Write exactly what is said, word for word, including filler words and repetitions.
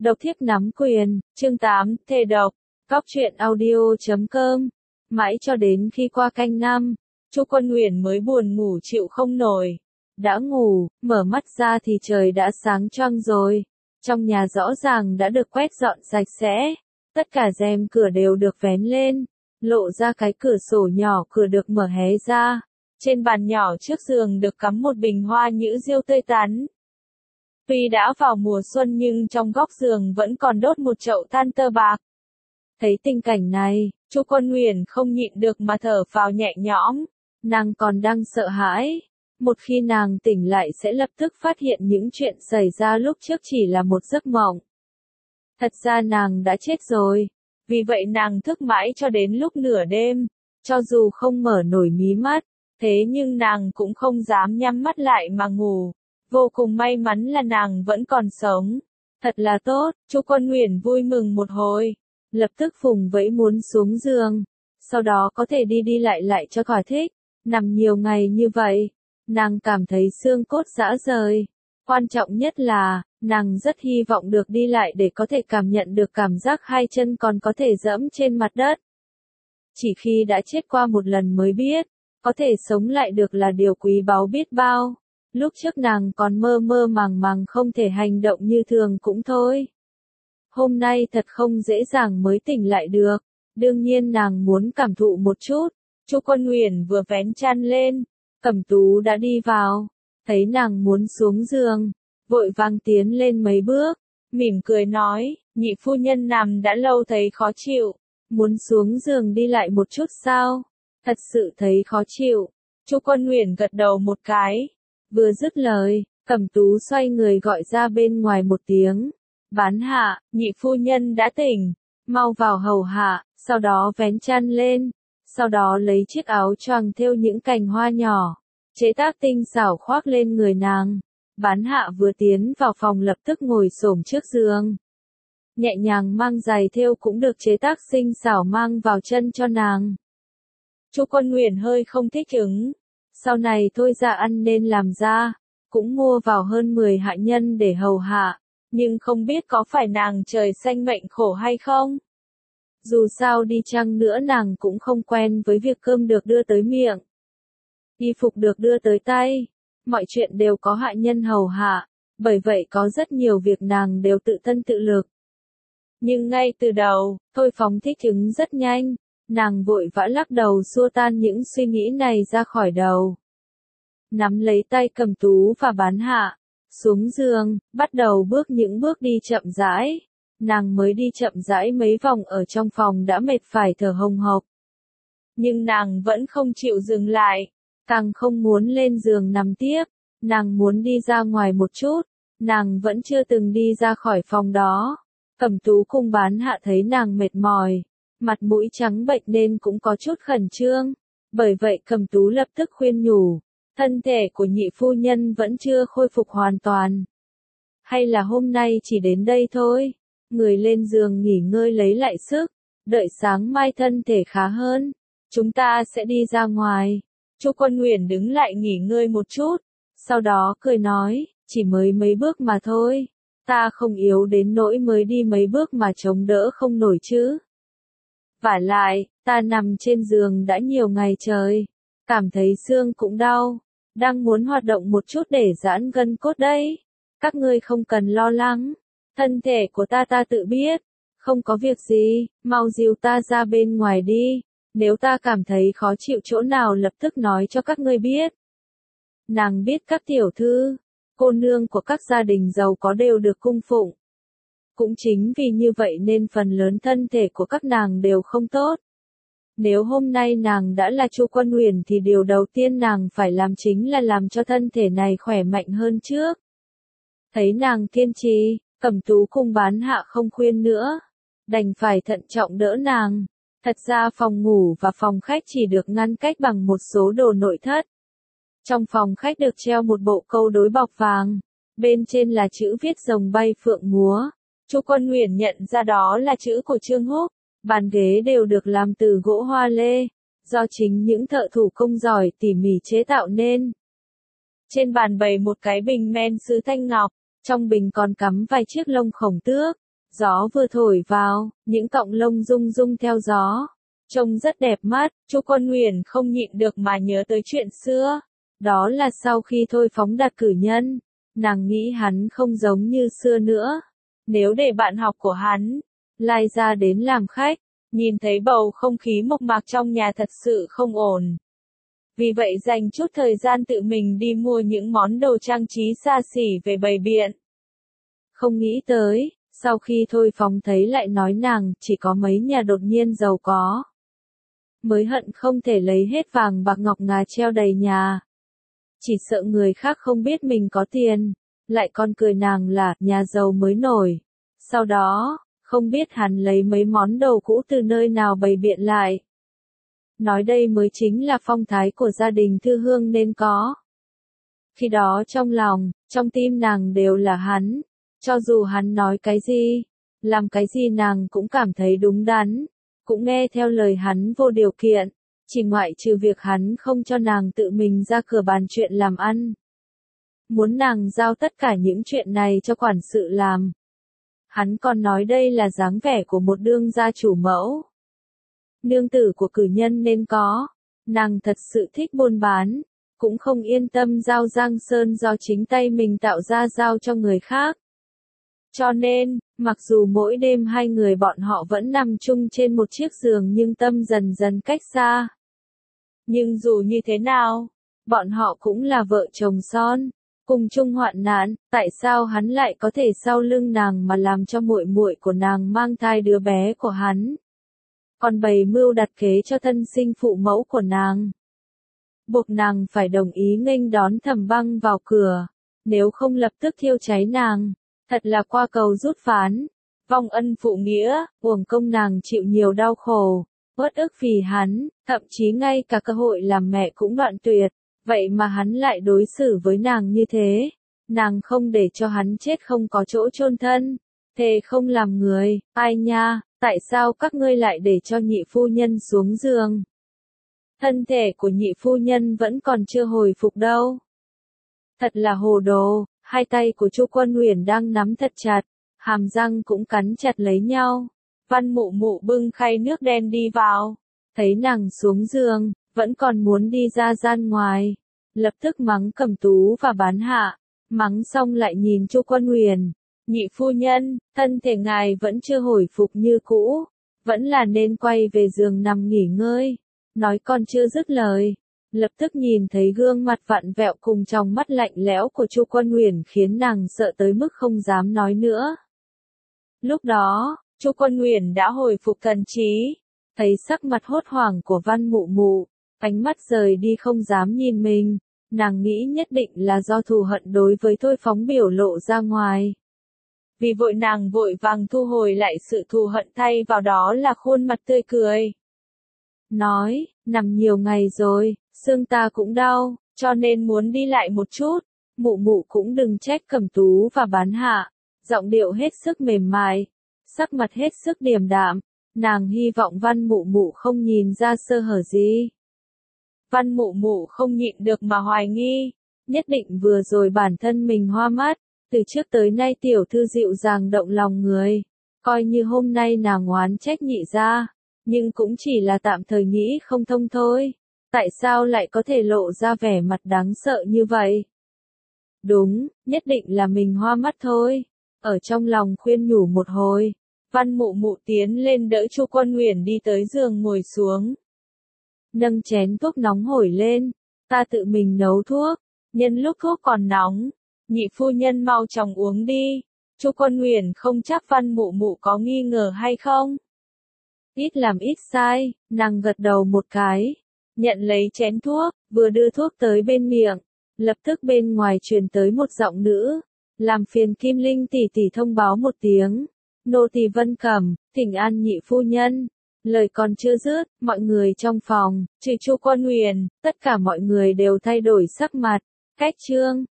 Độc thiếp nắm quyền, chương tám, thề độc, Góc truyện audio chấm com. Mãi cho đến khi qua canh năm, Chu Quân Nguyền mới buồn ngủ chịu không nổi. Đã ngủ, mở mắt ra thì trời đã sáng choang rồi. Trong nhà rõ ràng đã được quét dọn sạch sẽ. Tất cả rèm cửa đều được vén lên. Lộ ra cái cửa sổ nhỏ cửa được mở hé ra. Trên bàn nhỏ trước giường được cắm một bình hoa nhũ diêu tươi tắn. Tuy đã vào mùa xuân nhưng trong góc giường vẫn còn đốt một chậu than tơ bạc. Thấy tình cảnh này, Chu Quân Nguyền không nhịn được mà thở phào nhẹ nhõm. Nàng còn đang sợ hãi. Một khi nàng tỉnh lại sẽ lập tức phát hiện những chuyện xảy ra lúc trước chỉ là một giấc mộng. Thật ra nàng đã chết rồi. Vì vậy nàng thức mãi cho đến lúc nửa đêm. Cho dù không mở nổi mí mắt, thế nhưng nàng cũng không dám nhắm mắt lại mà ngủ. Vô cùng may mắn là nàng vẫn còn sống. Thật là tốt, Chu Quân Nguyền vui mừng một hồi. Lập tức phùng vẫy muốn xuống giường. Sau đó có thể đi đi lại lại cho khỏi thích. Nằm nhiều ngày như vậy, nàng cảm thấy xương cốt rã rời. Quan trọng nhất là, nàng rất hy vọng được đi lại để có thể cảm nhận được cảm giác hai chân còn có thể dẫm trên mặt đất. Chỉ khi đã chết qua một lần mới biết, có thể sống lại được là điều quý báu biết bao. Lúc trước nàng còn mơ mơ màng màng không thể hành động như thường cũng thôi. Hôm nay thật không dễ dàng mới tỉnh lại được. Đương nhiên nàng muốn cảm thụ một chút. Chu Quân Nguyền vừa vén chăn lên, Cẩm Tú đã đi vào. Thấy nàng muốn xuống giường, vội vàng tiến lên mấy bước, mỉm cười nói, nhị phu nhân nằm đã lâu thấy khó chịu. Muốn xuống giường đi lại một chút sao? Thật sự thấy khó chịu. Chu Quân Nguyền gật đầu một cái. Vừa dứt lời, Cẩm Tú xoay người gọi ra bên ngoài một tiếng. Bán hạ, nhị phu nhân đã tỉnh. Mau vào hầu hạ, sau đó vén chăn lên. Sau đó lấy chiếc áo choàng thêu những cành hoa nhỏ. Chế tác tinh xảo khoác lên người nàng. Bán hạ vừa tiến vào phòng lập tức ngồi xổm trước giường. Nhẹ nhàng mang giày thêu cũng được chế tác xinh xảo mang vào chân cho nàng. Chu Quân Nguyền hơi không thích ứng. Sau này thôi ra ăn nên làm ra, cũng mua vào hơn mười hạ nhân để hầu hạ, nhưng không biết có phải nàng trời xanh mệnh khổ hay không. Dù sao đi chăng nữa nàng cũng không quen với việc cơm được đưa tới miệng, y phục được đưa tới tay, mọi chuyện đều có hạ nhân hầu hạ, bởi vậy có rất nhiều việc nàng đều tự thân tự lực. Nhưng ngay từ đầu, Thôi Phóng thích ứng rất nhanh. Nàng vội vã lắc đầu xua tan những suy nghĩ này ra khỏi đầu. Nắm lấy tay Cẩm Tú và Bán hạ, xuống giường, bắt đầu bước những bước đi chậm rãi. Nàng mới đi chậm rãi mấy vòng ở trong phòng đã mệt phải thở hồng hộc. Nhưng nàng vẫn không chịu dừng lại, càng không muốn lên giường nằm tiếp, nàng muốn đi ra ngoài một chút, nàng vẫn chưa từng đi ra khỏi phòng đó. Cẩm Tú cùng Bán hạ thấy nàng mệt mỏi. Mặt mũi trắng bệch nên cũng có chút khẩn trương. Bởi vậy Cẩm Tú lập tức khuyên nhủ. Thân thể của nhị phu nhân vẫn chưa khôi phục hoàn toàn. Hay là hôm nay chỉ đến đây thôi. Người lên giường nghỉ ngơi lấy lại sức. Đợi sáng mai thân thể khá hơn. Chúng ta sẽ đi ra ngoài. Chu Quân Nguyền đứng lại nghỉ ngơi một chút. Sau đó cười nói. Chỉ mới mấy bước mà thôi. Ta không yếu đến nỗi mới đi mấy bước mà chống đỡ không nổi chứ. Vả lại, ta nằm trên giường đã nhiều ngày trời, cảm thấy xương cũng đau, đang muốn hoạt động một chút để giãn gân cốt đấy. Các ngươi không cần lo lắng, thân thể của ta ta tự biết, không có việc gì, mau dìu ta ra bên ngoài đi, nếu ta cảm thấy khó chịu chỗ nào lập tức nói cho các ngươi biết. Nàng biết các tiểu thư, cô nương của các gia đình giàu có đều được cung phụng. Cũng chính vì như vậy nên phần lớn thân thể của các nàng đều không tốt. Nếu hôm nay nàng đã là Chu Quân Nguyền thì điều đầu tiên nàng phải làm chính là làm cho thân thể này khỏe mạnh hơn trước. Thấy nàng kiên trì, Cẩm Tú cùng Bán hạ không khuyên nữa. Đành phải thận trọng đỡ nàng. Thật ra phòng ngủ và phòng khách chỉ được ngăn cách bằng một số đồ nội thất. Trong phòng khách được treo một bộ câu đối bọc vàng. Bên trên là chữ viết rồng bay phượng múa. Chu Quân Nguyền nhận ra đó là chữ của Trương Húc. Bàn ghế đều được làm từ gỗ hoa lê, do chính những thợ thủ công giỏi tỉ mỉ chế tạo nên. Trên bàn bày một cái bình men sứ thanh ngọc, trong bình còn cắm vài chiếc lông khổng tước. Gió vừa thổi vào, những cọng lông rung rung theo gió. Trông rất đẹp mắt, Chu Quân Nguyền không nhịn được mà nhớ tới chuyện xưa. Đó là sau khi Thôi Phóng đạt cử nhân, nàng nghĩ hắn không giống như xưa nữa. Nếu để bạn học của hắn, lai ra đến làm khách, nhìn thấy bầu không khí mộc mạc trong nhà thật sự không ổn. Vì vậy dành chút thời gian tự mình đi mua những món đồ trang trí xa xỉ về bày biện. Không nghĩ tới, sau khi Thôi Phóng thấy lại nói nàng chỉ có mấy nhà đột nhiên giàu có. Mới hận không thể lấy hết vàng bạc ngọc ngà treo đầy nhà. Chỉ sợ người khác không biết mình có tiền, lại còn cười nàng là nhà giàu mới nổi. Sau đó, không biết hắn lấy mấy món đồ cũ từ nơi nào bày biện lại. Nói đây mới chính là phong thái của gia đình Thư Hương nên có. Khi đó trong lòng, trong tim nàng đều là hắn. Cho dù hắn nói cái gì, làm cái gì nàng cũng cảm thấy đúng đắn, cũng nghe theo lời hắn vô điều kiện, chỉ ngoại trừ việc hắn không cho nàng tự mình ra cửa bàn chuyện làm ăn. Muốn nàng giao tất cả những chuyện này cho quản sự làm. Hắn còn nói đây là dáng vẻ của một đương gia chủ mẫu. Nương tử của cử nhân nên có, nàng thật sự thích buôn bán, cũng không yên tâm giao Giang Sơn do chính tay mình tạo ra giao cho người khác. Cho nên, mặc dù mỗi đêm hai người bọn họ vẫn nằm chung trên một chiếc giường nhưng tâm dần dần cách xa. Nhưng dù như thế nào, bọn họ cũng là vợ chồng son, cùng chung hoạn nạn, tại sao hắn lại có thể sau lưng nàng mà làm cho muội muội của nàng mang thai đứa bé của hắn? Còn bày mưu đặt kế cho thân sinh phụ mẫu của nàng. Buộc nàng phải đồng ý nghênh đón Thẩm Băng vào cửa, nếu không lập tức thiêu cháy nàng. Thật là qua cầu rút phán, vong ân phụ nghĩa, uổng công nàng chịu nhiều đau khổ, uất ức vì hắn, thậm chí ngay cả cơ hội làm mẹ cũng đoạn tuyệt, vậy mà hắn lại đối xử với nàng như thế, nàng không để cho hắn chết không có chỗ chôn thân, thề không làm người, ai nha, tại sao các ngươi lại để cho nhị phu nhân xuống giường? Thân thể của nhị phu nhân vẫn còn chưa hồi phục đâu. Thật là hồ đồ. Hai tay của Chu Quân Nguyền đang nắm thật chặt, hàm răng cũng cắn chặt lấy nhau. Văn Mụ Mụ bưng khay nước đen đi vào, thấy nàng xuống giường, vẫn còn muốn đi ra gian ngoài, lập tức mắng Cẩm Tú và Bán Hạ, mắng xong lại nhìn Chu Quân Nguyền, nhị phu nhân, thân thể ngài vẫn chưa hồi phục như cũ, vẫn là nên quay về giường nằm nghỉ ngơi. Nói còn chưa dứt lời, lập tức nhìn thấy gương mặt vặn vẹo cùng trong mắt lạnh lẽo của Chu Quân Nguyền khiến nàng sợ tới mức không dám nói nữa. Lúc đó, Chu Quân Nguyền đã hồi phục thần trí, thấy sắc mặt hốt hoảng của Văn Mụ Mụ, ánh mắt rời đi không dám nhìn mình, nàng nghĩ nhất định là do thù hận đối với Thôi Phóng biểu lộ ra ngoài. Vì vội nàng vội vàng thu hồi lại sự thù hận thay vào đó là khuôn mặt tươi cười. Nói, nằm nhiều ngày rồi, xương ta cũng đau, cho nên muốn đi lại một chút. Mụ Mụ cũng đừng trách Cẩm Tú và Bán Hạ, giọng điệu hết sức mềm mại, sắc mặt hết sức điềm đạm, nàng hy vọng Văn Mụ Mụ không nhìn ra sơ hở gì. Văn Mụ Mụ không nhịn được mà hoài nghi, nhất định vừa rồi bản thân mình hoa mắt, từ trước tới nay tiểu thư dịu dàng động lòng người, coi như hôm nay nàng oán trách nhị gia, nhưng cũng chỉ là tạm thời nghĩ không thông thôi. Tại sao lại có thể lộ ra vẻ mặt đáng sợ như vậy? Đúng, nhất định là mình hoa mắt thôi. Ở trong lòng khuyên nhủ một hồi, Văn Mụ Mụ tiến lên đỡ Chu Quân Nguyền đi tới giường ngồi xuống. Nâng chén thuốc nóng hổi lên, ta tự mình nấu thuốc, nhân lúc thuốc còn nóng, nhị phu nhân mau chóng uống đi. Chu Quân Nguyền không chắc Văn Mụ Mụ có nghi ngờ hay không. Ít làm ít sai, nàng gật đầu một cái. Nhận lấy chén thuốc, vừa đưa thuốc tới bên miệng, lập tức bên ngoài truyền tới một giọng nữ, làm phiền Kim Linh tỷ tỷ thông báo một tiếng, nô tỳ Vân Cẩm, thỉnh an nhị phu nhân. Lời còn chưa dứt, mọi người trong phòng, trừ Chu Quân Nguyền, tất cả mọi người đều thay đổi sắc mặt. Cách chương